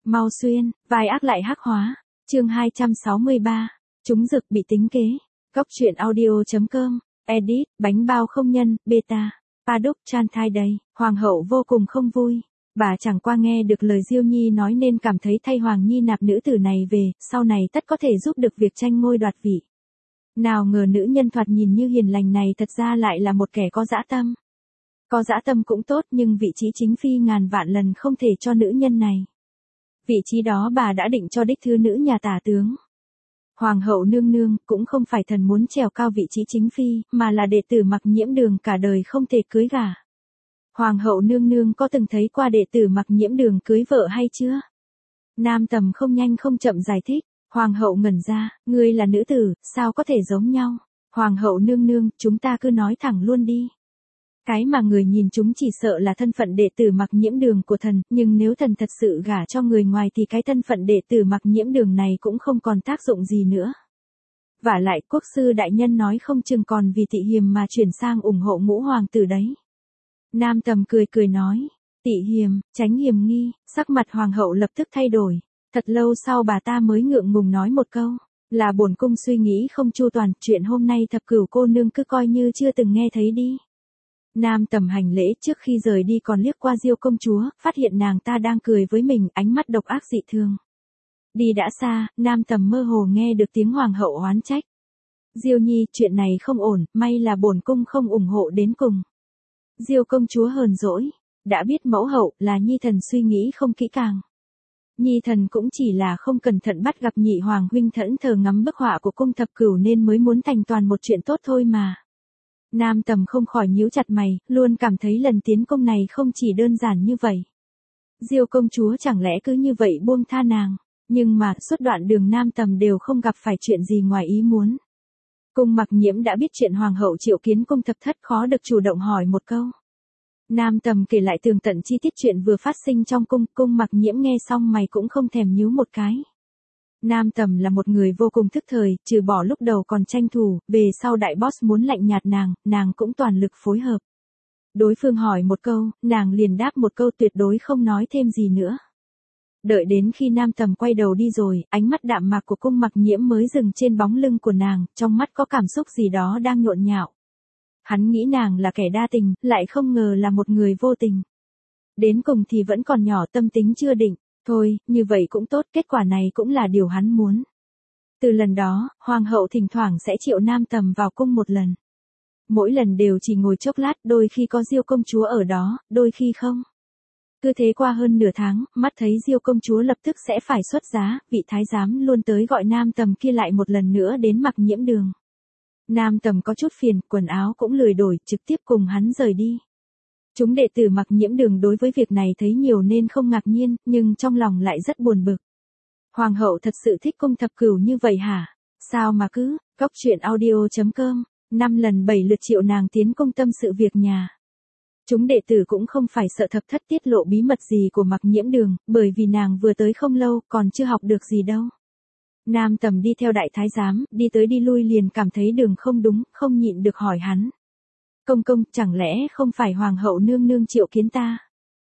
Mau xuyên, vai ác lại hắc hóa. Chương 263. Chúng dực bị tính kế. Góc truyện audio.com. Edit, bánh bao không nhân, beta. Paduk chan thai đầy. Hoàng hậu vô cùng không vui. Bà chẳng qua nghe được lời Diêu Nhi nói nên cảm thấy thay Hoàng Nhi nạp nữ tử này về, sau này tất có thể giúp được việc tranh ngôi đoạt vị. Nào ngờ nữ nhân thoạt nhìn như hiền lành này thật ra lại là một kẻ có dã tâm. Có dã tâm cũng tốt nhưng vị trí chính phi ngàn vạn lần không thể cho nữ nhân này. Vị trí đó bà đã định cho đích thư nữ nhà tả tướng. Hoàng hậu nương nương cũng không phải thần muốn trèo cao vị trí chính phi, mà là đệ tử Mặc Nhiễm Đường cả đời không thể cưới gả. Hoàng hậu nương nương có từng thấy qua đệ tử Mặc Nhiễm Đường cưới vợ hay chưa? Nam Tầm không nhanh không chậm giải thích. Hoàng hậu ngẩn ra, ngươi là nữ tử, sao có thể giống nhau? Hoàng hậu nương nương, chúng ta cứ nói thẳng luôn đi. Cái mà người nhìn chúng chỉ sợ là thân phận đệ tử Mặc Nhiễm Đường của thần, nhưng nếu thần thật sự gả cho người ngoài thì cái thân phận đệ tử Mặc Nhiễm Đường này cũng không còn tác dụng gì nữa. Vả lại quốc sư đại nhân nói không chừng còn vì Tị Hiềm mà chuyển sang ủng hộ Ngũ hoàng tử đấy. Nam Tầm cười cười nói, Tị Hiềm, tránh hiềm nghi, sắc mặt hoàng hậu lập tức thay đổi. Thật lâu sau bà ta mới ngượng ngùng nói một câu, là bổn cung suy nghĩ không chu toàn, chuyện hôm nay Thập Cửu cô nương cứ coi như chưa từng nghe thấy đi. Nam Tầm hành lễ trước khi rời đi còn liếc qua Diêu công chúa, phát hiện nàng ta đang cười với mình, ánh mắt độc ác dị thường. Đi đã xa, Nam Tầm mơ hồ nghe được tiếng hoàng hậu oán trách. Diêu Nhi, chuyện này không ổn, may là bổn cung không ủng hộ đến cùng. Diêu công chúa hờn dỗi, đã biết mẫu hậu là Nhi thần suy nghĩ không kỹ càng. Nhi thần cũng chỉ là không cẩn thận bắt gặp nhị hoàng huynh thẫn thờ ngắm bức họa của cung Thập Cửu nên mới muốn thành toàn một chuyện tốt thôi mà. Nam Tầm không khỏi nhíu chặt mày, luôn cảm thấy lần tiến công này không chỉ đơn giản như vậy. Diêu công chúa chẳng lẽ cứ như vậy buông tha nàng, nhưng mà suốt đoạn đường Nam Tầm đều không gặp phải chuyện gì ngoài ý muốn. Cung Mặc Nhiễm đã biết chuyện hoàng hậu triệu kiến cung thập thất, khó được chủ động hỏi một câu. Nam Tầm kể lại tường tận chi tiết chuyện vừa phát sinh trong cung Mặc Nhiễm nghe xong mày cũng không thèm nhíu một cái. Nam Tầm là một người vô cùng thức thời, trừ bỏ lúc đầu còn tranh thủ, về sau đại boss muốn lạnh nhạt nàng cũng toàn lực phối hợp. Đối phương hỏi một câu, nàng liền đáp một câu, tuyệt đối không nói thêm gì nữa. Đợi đến khi Nam Tầm quay đầu đi rồi, ánh mắt đạm mạc của cung Mặc Nhiễm mới dừng trên bóng lưng của nàng, trong mắt có cảm xúc gì đó đang nhộn nhạo. Hắn nghĩ nàng là kẻ đa tình, lại không ngờ là một người vô tình. Đến cùng thì vẫn còn nhỏ, tâm tính chưa định. Thôi, như vậy cũng tốt, kết quả này cũng là điều hắn muốn. Từ lần đó, hoàng hậu thỉnh thoảng sẽ triệu Nam Tầm vào cung một lần. Mỗi lần đều chỉ ngồi chốc lát, đôi khi có Diêu công chúa ở đó, đôi khi không. Cứ thế qua hơn nửa tháng, mắt thấy Diêu công chúa lập tức sẽ phải xuất giá, vị thái giám luôn tới gọi Nam Tầm kia lại một lần nữa đến Mặc Nhiễm Đường. Nam Tầm có chút phiền, quần áo cũng lười đổi, trực tiếp cùng hắn rời đi. Chúng đệ tử Mặc Nhiễm Đường đối với việc này thấy nhiều nên không ngạc nhiên, nhưng trong lòng lại rất buồn bực. Hoàng hậu thật sự thích cung Thập Cửu như vậy hả? Sao mà cứ, góc truyện audio.com, 5 lần 7 lượt triệu nàng tiến cung tâm sự việc nhà. Chúng đệ tử cũng không phải sợ thập thất tiết lộ bí mật gì của Mặc Nhiễm Đường, bởi vì nàng vừa tới không lâu, còn chưa học được gì đâu. Nam Tầm đi theo đại thái giám, đi tới đi lui liền cảm thấy đường không đúng, không nhịn được hỏi hắn. Công, chẳng lẽ không phải hoàng hậu nương nương triệu kiến ta?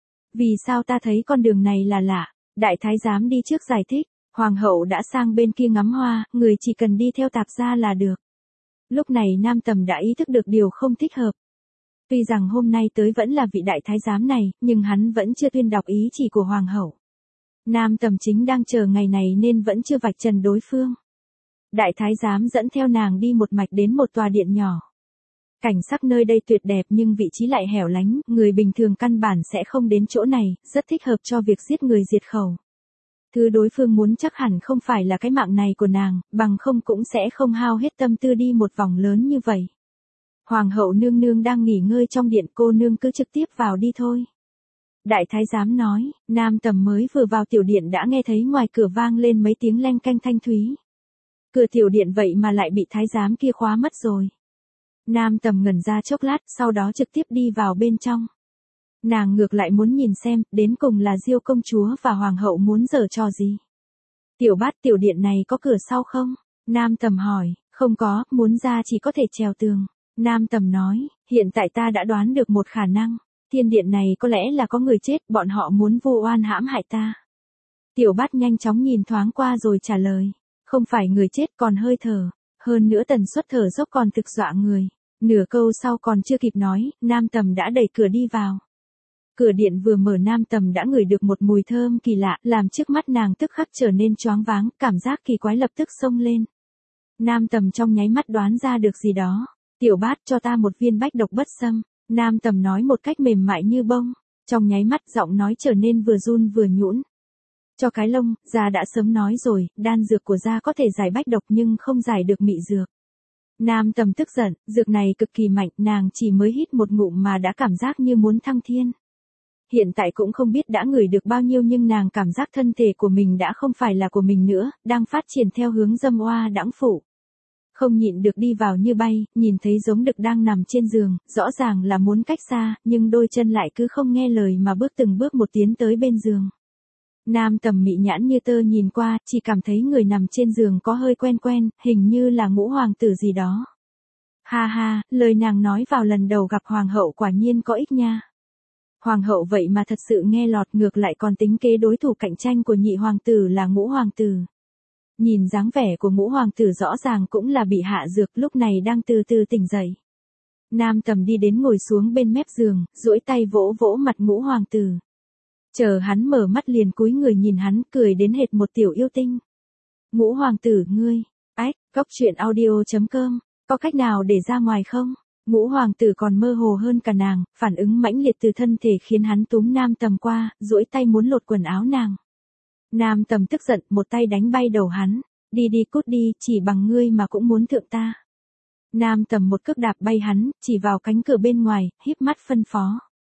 Vì sao ta thấy con đường này là lạ? Đại thái giám đi trước giải thích, hoàng hậu đã sang bên kia ngắm hoa, người chỉ cần đi theo tạp gia là được. Lúc này Nam Tầm đã ý thức được điều không thích hợp. Tuy rằng hôm nay tới vẫn là vị đại thái giám này, nhưng hắn vẫn chưa tuyên đọc ý chỉ của hoàng hậu. Nam Tầm chính đang chờ ngày này nên vẫn chưa vạch trần đối phương. Đại thái giám dẫn theo nàng đi một mạch đến một tòa điện nhỏ. Cảnh sắc nơi đây tuyệt đẹp nhưng vị trí lại hẻo lánh, người bình thường căn bản sẽ không đến chỗ này, rất thích hợp cho việc giết người diệt khẩu. Thứ đối phương muốn chắc hẳn không phải là cái mạng này của nàng, bằng không cũng sẽ không hao hết tâm tư đi một vòng lớn như vậy. Hoàng hậu nương nương đang nghỉ ngơi trong điện, cô nương cứ trực tiếp vào đi thôi. Đại thái giám nói, Nam Tầm mới vừa vào tiểu điện đã nghe thấy ngoài cửa vang lên mấy tiếng leng keng thanh thúy. Cửa tiểu điện vậy mà lại bị thái giám kia khóa mất rồi. Nam Tầm ngẩn ra chốc lát, sau đó trực tiếp đi vào bên trong. Nàng ngược lại muốn nhìn xem, đến cùng là Diêu công chúa và hoàng hậu muốn giở trò gì. Tiểu Bát, tiểu điện này có cửa sau không? Nam Tầm hỏi, không có, muốn ra chỉ có thể trèo tường. Nam Tầm nói, hiện tại ta đã đoán được một khả năng. Thiên điện này có lẽ là có người chết, bọn họ muốn vu oan hãm hại ta. Tiểu Bát nhanh chóng nhìn thoáng qua rồi trả lời. Không phải người chết còn hơi thở. Hơn nữa tần suất thở dốc còn thực dọa người. Nửa câu sau còn chưa kịp nói, Nam Tầm đã đẩy cửa đi vào. Cửa điện vừa mở Nam Tầm đã ngửi được một mùi thơm kỳ lạ, làm trước mắt nàng tức khắc trở nên choáng váng, cảm giác kỳ quái lập tức xông lên. Nam Tầm trong nháy mắt đoán ra được gì đó. Tiểu Bát cho ta một viên bách độc bất xâm. Nam Tầm nói một cách mềm mại như bông. Trong nháy mắt giọng nói trở nên vừa run vừa nhũn. Cho cái lông, gia đã sớm nói rồi, đan dược của gia có thể giải bách độc nhưng không giải được mị dược. Nam Tầm tức giận, dược này cực kỳ mạnh, nàng chỉ mới hít một ngụm mà đã cảm giác như muốn thăng thiên. Hiện tại cũng không biết đã ngửi được bao nhiêu nhưng nàng cảm giác thân thể của mình đã không phải là của mình nữa, đang phát triển theo hướng dâm oa đãng phụ. Không nhịn được đi vào như bay, nhìn thấy giống đực đang nằm trên giường, rõ ràng là muốn cách xa, nhưng đôi chân lại cứ không nghe lời mà bước từng bước một tiến tới bên giường. Nam Tầm mị nhãn như tơ nhìn qua, chỉ cảm thấy người nằm trên giường có hơi quen quen, hình như là Ngũ hoàng tử gì đó. Ha ha, lời nàng nói vào lần đầu gặp hoàng hậu quả nhiên có ích nha. Hoàng hậu vậy mà thật sự nghe lọt, ngược lại còn tính kế đối thủ cạnh tranh của nhị hoàng tử là Ngũ hoàng tử. Nhìn dáng vẻ của Ngũ hoàng tử rõ ràng cũng là bị hạ dược, lúc này đang từ từ tỉnh dậy. Nam Tầm đi đến ngồi xuống bên mép giường, duỗi tay vỗ vỗ mặt Ngũ hoàng tử. Chờ hắn mở mắt liền cúi người nhìn hắn, cười đến hệt một tiểu yêu tinh. Ngũ hoàng tử ngươi, Cóc truyện audio.com, có cách nào để ra ngoài không? Ngũ hoàng tử còn mơ hồ hơn cả nàng, phản ứng mãnh liệt từ thân thể khiến hắn túm Nam Tầm qua, duỗi tay muốn lột quần áo nàng. Nam Tầm tức giận, một tay đánh bay đầu hắn. Đi đi cút đi, chỉ bằng ngươi mà cũng muốn thượng ta. Nam Tầm một cước đạp bay hắn, chỉ vào cánh cửa bên ngoài, híp mắt phân phó.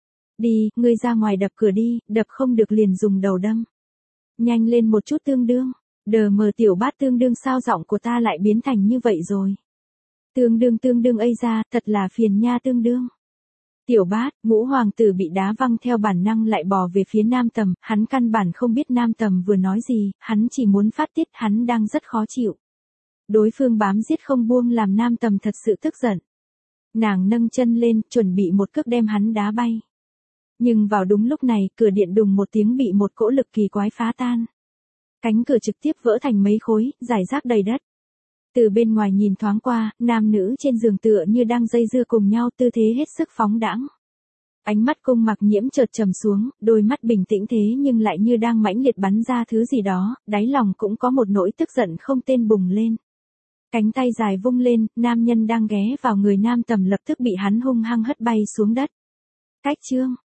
Đi, ngươi ra ngoài đập cửa đi, đập không được liền dùng đầu đâm. Nhanh lên một chút tương đương. Đờ mờ Tiểu Bát tương đương sao giọng của ta lại biến thành như vậy rồi. Tương đương ây ra, thật là phiền nha tương đương. Tiểu Bát, Ngũ hoàng tử bị đá văng theo bản năng lại bò về phía Nam Tầm, hắn căn bản không biết Nam Tầm vừa nói gì, hắn chỉ muốn phát tiết, hắn đang rất khó chịu. Đối phương bám giết không buông làm Nam Tầm thật sự tức giận. Nàng nâng chân lên, chuẩn bị một cước đem hắn đá bay. Nhưng vào đúng lúc này, cửa điện đùng một tiếng bị một cỗ lực kỳ quái phá tan. Cánh cửa trực tiếp vỡ thành mấy khối, rải rác đầy đất. Từ bên ngoài nhìn thoáng qua, nam nữ trên giường tựa như đang dây dưa cùng nhau, tư thế hết sức phóng đãng. Ánh mắt Cung Mặc Nhiễm chợt trầm xuống, đôi mắt bình tĩnh thế nhưng lại như đang mãnh liệt bắn ra thứ gì đó, đáy lòng cũng có một nỗi tức giận không tên bùng lên. Cánh tay dài vung lên, nam nhân đang ghé vào người Nam Tầm lập tức bị hắn hung hăng hất bay xuống đất. Cách chương